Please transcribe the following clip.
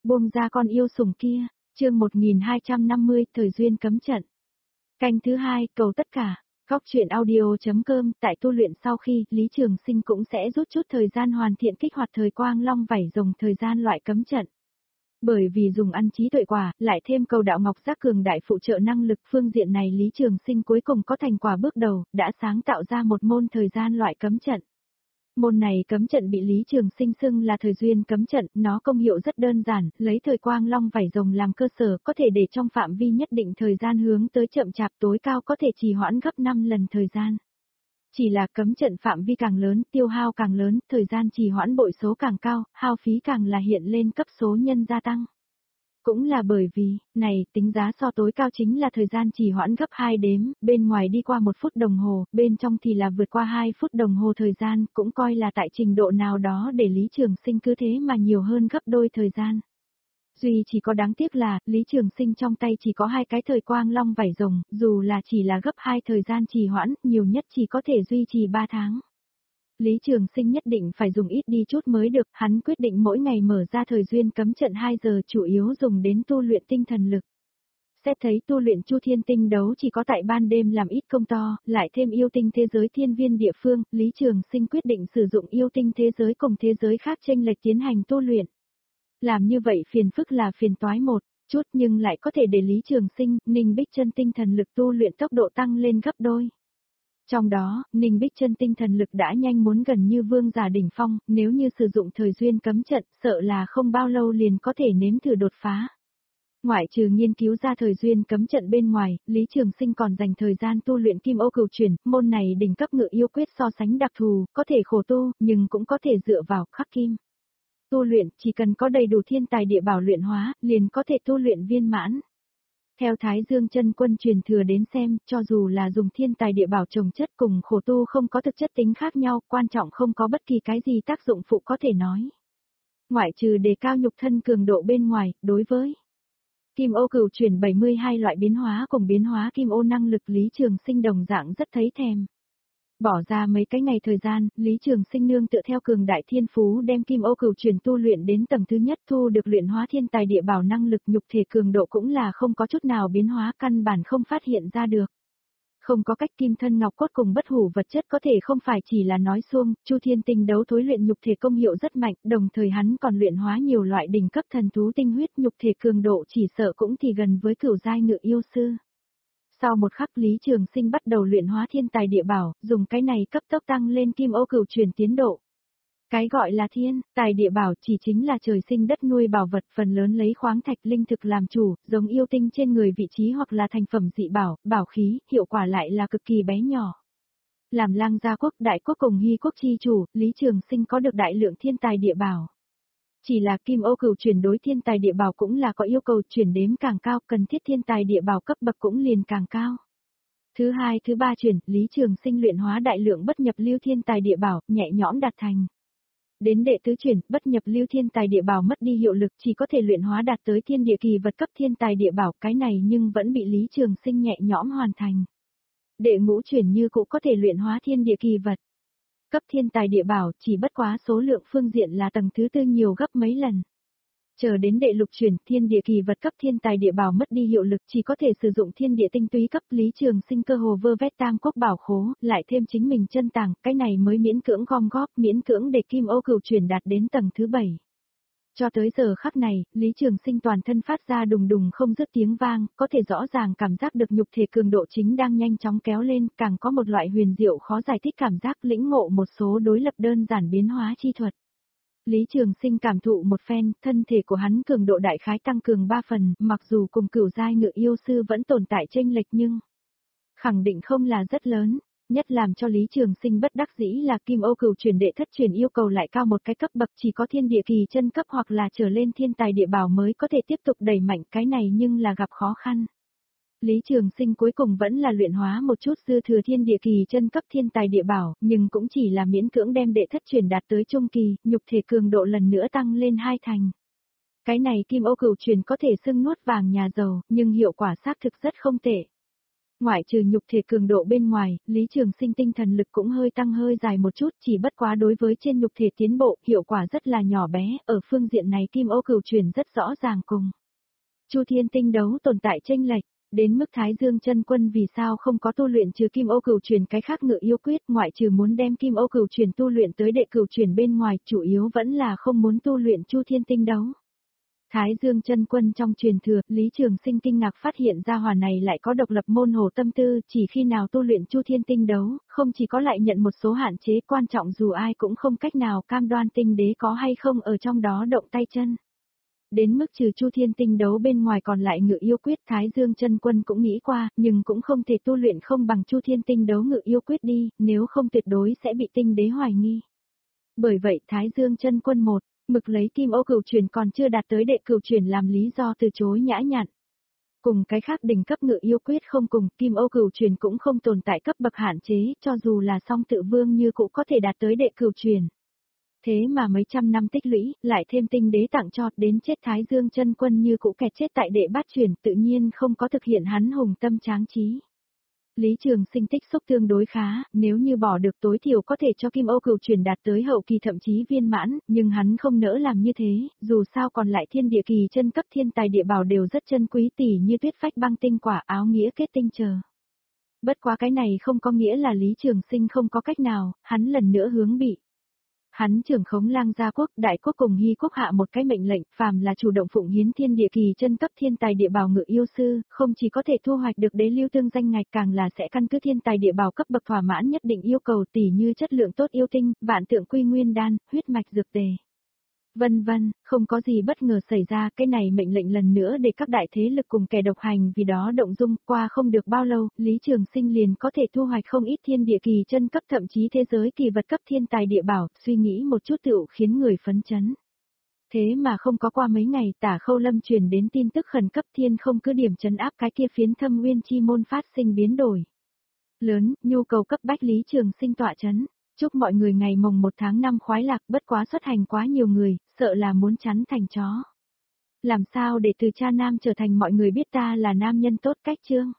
Buông ra con yêu sủng kia, chương 1250, thời duyên cấm trận. Canh thứ 2, cầu tất cả. Góc truyện audio.com, tại tu luyện sau khi, Lý Trường Sinh cũng sẽ rút chút thời gian hoàn thiện kích hoạt thời quang long vảy rồng thời gian loại cấm trận. Bởi vì dùng ăn trí tuệ quả, lại thêm cầu đạo ngọc giác cường đại phụ trợ năng lực phương diện này Lý Trường Sinh cuối cùng có thành quả bước đầu, đã sáng tạo ra một môn thời gian loại cấm trận. Môn này cấm trận bị Lý Trường Sinh xưng là thời duyên cấm trận, nó công hiệu rất đơn giản, lấy thời quang long vảy rồng làm cơ sở có thể để trong phạm vi nhất định thời gian hướng tới chậm chạp tối cao có thể trì hoãn gấp 5 lần thời gian. Chỉ là cấm trận phạm vi càng lớn, tiêu hao càng lớn, thời gian trì hoãn bội số càng cao, hao phí càng là hiện lên cấp số nhân gia tăng. Cũng là bởi vì, này, tính giá so tối cao chính là thời gian trì hoãn gấp 2 đếm, bên ngoài đi qua 1 phút đồng hồ, bên trong thì là vượt qua 2 phút đồng hồ thời gian, cũng coi là tại trình độ nào đó để Lý Trường Sinh cứ thế mà nhiều hơn gấp đôi thời gian. Duy chỉ có đáng tiếc là, Lý Trường Sinh trong tay chỉ có 2 cái thời quang long vảy rồng, dù là chỉ là gấp 2 thời gian trì hoãn, nhiều nhất chỉ có thể duy trì 3 tháng. Lý Trường Sinh nhất định phải dùng ít đi chút mới được, hắn quyết định mỗi ngày mở ra thời duyên cấm trận 2 giờ chủ yếu dùng đến tu luyện tinh thần lực. Xét thấy tu luyện Chu Thiên Tinh đấu chỉ có tại ban đêm làm ít công to, lại thêm yêu tinh thế giới thiên viên địa phương, Lý Trường Sinh quyết định sử dụng yêu tinh thế giới cùng thế giới khác chênh lệch tiến hành tu luyện. Làm như vậy phiền phức là phiền toái một chút nhưng lại có thể để Lý Trường Sinh, Ninh Bích Chân tinh thần lực tu luyện tốc độ tăng lên gấp đôi. Trong đó, Ninh Bích Chân tinh thần lực đã nhanh muốn gần như vương giả đỉnh phong, nếu như sử dụng thời duyên cấm trận, sợ là không bao lâu liền có thể nếm thử đột phá. Ngoại trừ nghiên cứu ra thời duyên cấm trận bên ngoài, Lý Trường Sinh còn dành thời gian tu luyện Kim Ô Cửu Chuyển, môn này đỉnh cấp ngự yêu quyết so sánh đặc thù, có thể khổ tu, nhưng cũng có thể dựa vào khắc kim. Tu luyện, chỉ cần có đầy đủ thiên tài địa bảo luyện hóa, liền có thể tu luyện viên mãn. Theo Thái Dương Chân Quân truyền thừa đến xem, cho dù là dùng thiên tài địa bảo trồng chất cùng khổ tu không có thực chất tính khác nhau, quan trọng không có bất kỳ cái gì tác dụng phụ có thể nói. Ngoại trừ đề cao nhục thân cường độ bên ngoài, đối với Kim Ô Cửu Chuyển 72 loại biến hóa cùng biến hóa Kim Ô năng lực Lý Trường Sinh đồng dạng rất thấy thèm. Bỏ ra mấy cái ngày thời gian, Lý Trường Sinh nương tựa theo cường đại thiên phú đem Kim Ô Cửu Chuyển tu luyện đến tầng thứ nhất thu được luyện hóa thiên tài địa bảo năng lực nhục thể cường độ cũng là không có chút nào biến hóa căn bản không phát hiện ra được. Không có cách kim thân ngọc cốt cùng bất hủ vật chất có thể không phải chỉ là nói suông, Chu Thiên Tinh đấu thối luyện nhục thể công hiệu rất mạnh, đồng thời hắn còn luyện hóa nhiều loại đỉnh cấp thần thú tinh huyết nhục thể cường độ chỉ sợ cũng thì gần với cửu giai ngự yêu sư. Sau một khắc Lý Trường Sinh bắt đầu luyện hóa thiên tài địa bảo, dùng cái này cấp tốc tăng lên Kim Ô Cửu Chuyển tiến độ. Cái gọi là thiên, tài địa bảo chỉ chính là trời sinh đất nuôi bảo vật phần lớn lấy khoáng thạch linh thực làm chủ, giống yêu tinh trên người vị trí hoặc là thành phẩm dị bảo, bảo khí, hiệu quả lại là cực kỳ bé nhỏ. Làm Lang Gia quốc đại quốc cùng Hy quốc chi chủ, Lý Trường Sinh có được đại lượng thiên tài địa bảo. Chỉ là Kim Ô Cửu Chuyển đối thiên tài địa bảo cũng là có yêu cầu chuyển đếm càng cao, cần thiết thiên tài địa bảo cấp bậc cũng liền càng cao. Thứ 2, thứ 3 chuyển, Lý Trường Sinh luyện hóa đại lượng bất nhập lưu thiên tài địa bảo, nhẹ nhõm đạt thành. Đến đệ tứ chuyển, bất nhập lưu thiên tài địa bảo mất đi hiệu lực chỉ có thể luyện hóa đạt tới thiên địa kỳ vật cấp thiên tài địa bảo, cái này nhưng vẫn bị Lý Trường Sinh nhẹ nhõm hoàn thành. Đệ ngũ chuyển như cũng có thể luyện hóa thiên địa kỳ vật. Cấp thiên tài địa bảo chỉ bất quá số lượng phương diện là tầng thứ tư nhiều gấp mấy lần. Chờ đến đệ lục chuyển thiên địa kỳ vật cấp thiên tài địa bảo mất đi hiệu lực chỉ có thể sử dụng thiên địa tinh túy cấp Lý Trường Sinh cơ hồ vơ vét tam quốc bảo khố, lại thêm chính mình chân tàng, cái này mới miễn cưỡng gom góp, miễn cưỡng để Kim Ô Cửu Chuyển đạt đến tầng thứ 7. Cho tới giờ khắc này, Lý Trường Sinh toàn thân phát ra đùng đùng không dứt tiếng vang, có thể rõ ràng cảm giác được nhục thể cường độ chính đang nhanh chóng kéo lên, càng có một loại huyền diệu khó giải thích cảm giác lĩnh ngộ một số đối lập đơn giản biến hóa chi thuật. Lý Trường Sinh cảm thụ một phen, thân thể của hắn cường độ đại khái tăng cường 3 phần, mặc dù cùng cửu giai ngự yêu sư vẫn tồn tại chênh lệch nhưng khẳng định không là rất lớn. Nhất làm cho Lý Trường Sinh bất đắc dĩ là Kim Ô Cửu Chuyển đệ thất chuyển yêu cầu lại cao một cái cấp bậc chỉ có thiên địa kỳ chân cấp hoặc là trở lên thiên tài địa bảo mới có thể tiếp tục đẩy mạnh cái này nhưng là gặp khó khăn. Lý Trường Sinh cuối cùng vẫn là luyện hóa một chút dư thừa thiên địa kỳ chân cấp thiên tài địa bảo, nhưng cũng chỉ là miễn cưỡng đem đệ thất chuyển đạt tới trung kỳ, nhục thể cường độ lần nữa tăng lên 2 thành. Cái này Kim Ô Cửu Chuyển có thể xưng nuốt vàng nhà giàu, nhưng hiệu quả xác thực rất không tệ. Ngoại trừ nhục thể cường độ bên ngoài, Lý Trường Sinh tinh thần lực cũng hơi tăng hơi dài một chút, chỉ bất quá đối với trên nhục thể tiến bộ, hiệu quả rất là nhỏ bé, ở phương diện này Kim Ô Cửu Chuyển rất rõ ràng cùng Chu Thiên Tinh đấu tồn tại chênh lệch. Đến mức Thái Dương Chân Quân vì sao không có tu luyện trừ Kim Ô Cửu Chuyển cái khác ngự yêu quyết, ngoại trừ muốn đem Kim Ô Cửu Chuyển tu luyện tới đệ cửu chuyển bên ngoài, chủ yếu vẫn là không muốn tu luyện Chu Thiên Tinh đấu. Thái Dương Chân Quân trong truyền thừa, Lý Trường Sinh kinh ngạc phát hiện ra hỏa này lại có độc lập môn hồ tâm tư, chỉ khi nào tu luyện Chu Thiên Tinh đấu, không chỉ có lại nhận một số hạn chế quan trọng dù ai cũng không cách nào cam đoan tinh đế có hay không ở trong đó động tay chân. Đến mức trừ Chu Thiên Tinh đấu bên ngoài còn lại ngự yêu quyết Thái Dương Chân Quân cũng nghĩ qua, nhưng cũng không thể tu luyện không bằng Chu Thiên Tinh đấu ngự yêu quyết đi, nếu không tuyệt đối sẽ bị tinh đế hoài nghi. Bởi vậy Thái Dương Chân Quân một mực lấy Kim Ô Cửu Chuyển còn chưa đạt tới đệ cửu chuyển làm lý do từ chối nhã nhặn. Cùng cái khác đỉnh cấp ngự yêu quyết không cùng, Kim Ô Cửu Chuyển cũng không tồn tại cấp bậc hạn chế, cho dù là song tự vương như cũng có thể đạt tới đệ cửu chuyển. Thế mà mấy trăm năm tích lũy, lại thêm tinh đế tặng cho, đến chết Thái Dương Chân Quân như cũ kẹt chết tại đệ bát chuyển, tự nhiên không có thực hiện hắn hùng tâm tráng trí. Lý Trường Sinh tích xúc tương đối khá, nếu như bỏ được tối thiểu có thể cho Kim Ô Cửu Chuyển đạt tới hậu kỳ thậm chí viên mãn, nhưng hắn không nỡ làm như thế, dù sao còn lại thiên địa kỳ chân cấp thiên tài địa bảo đều rất chân quý tỉ như tuyết phách băng tinh quả áo nghĩa kết tinh chờ. Bất quá cái này không có nghĩa là Lý Trường Sinh không có cách nào, hắn lần nữa hướng bị. Hắn trưởng khống Lang Gia quốc, đại quốc cùng Hy quốc hạ một cái mệnh lệnh, phàm là chủ động phụng hiến thiên địa kỳ chân cấp thiên tài địa bảo ngự yêu sư, không chỉ có thể thu hoạch được đế lưu tương danh ngạch, càng là sẽ căn cứ thiên tài địa bảo cấp bậc thỏa mãn nhất định yêu cầu tỉ như chất lượng tốt yêu tinh, vạn tượng quy nguyên đan, huyết mạch dược tề. Vân vân, không có gì bất ngờ xảy ra, cái này mệnh lệnh lần nữa để các đại thế lực cùng kẻ độc hành vì đó động dung, qua không được bao lâu, Lý Trường Sinh liền có thể thu hoạch không ít thiên địa kỳ chân cấp thậm chí thế giới kỳ vật cấp thiên tài địa bảo, suy nghĩ một chút tựu khiến người phấn chấn. Thế mà không có qua mấy ngày Tả Khâu Lâm truyền đến tin tức khẩn cấp thiên không cứ điểm trấn áp cái kia phiến Thâm Uyên chi môn phát sinh biến đổi lớn, nhu cầu cấp bách Lý Trường Sinh tọa trấn. Chúc mọi người ngày mồng 1 tháng 5 khoái lạc, bất quá xuất hành quá nhiều người, sợ là muốn chắn thành chó. Làm sao để từ cha nam trở thành mọi người biết ta là nam nhân tốt cách chương?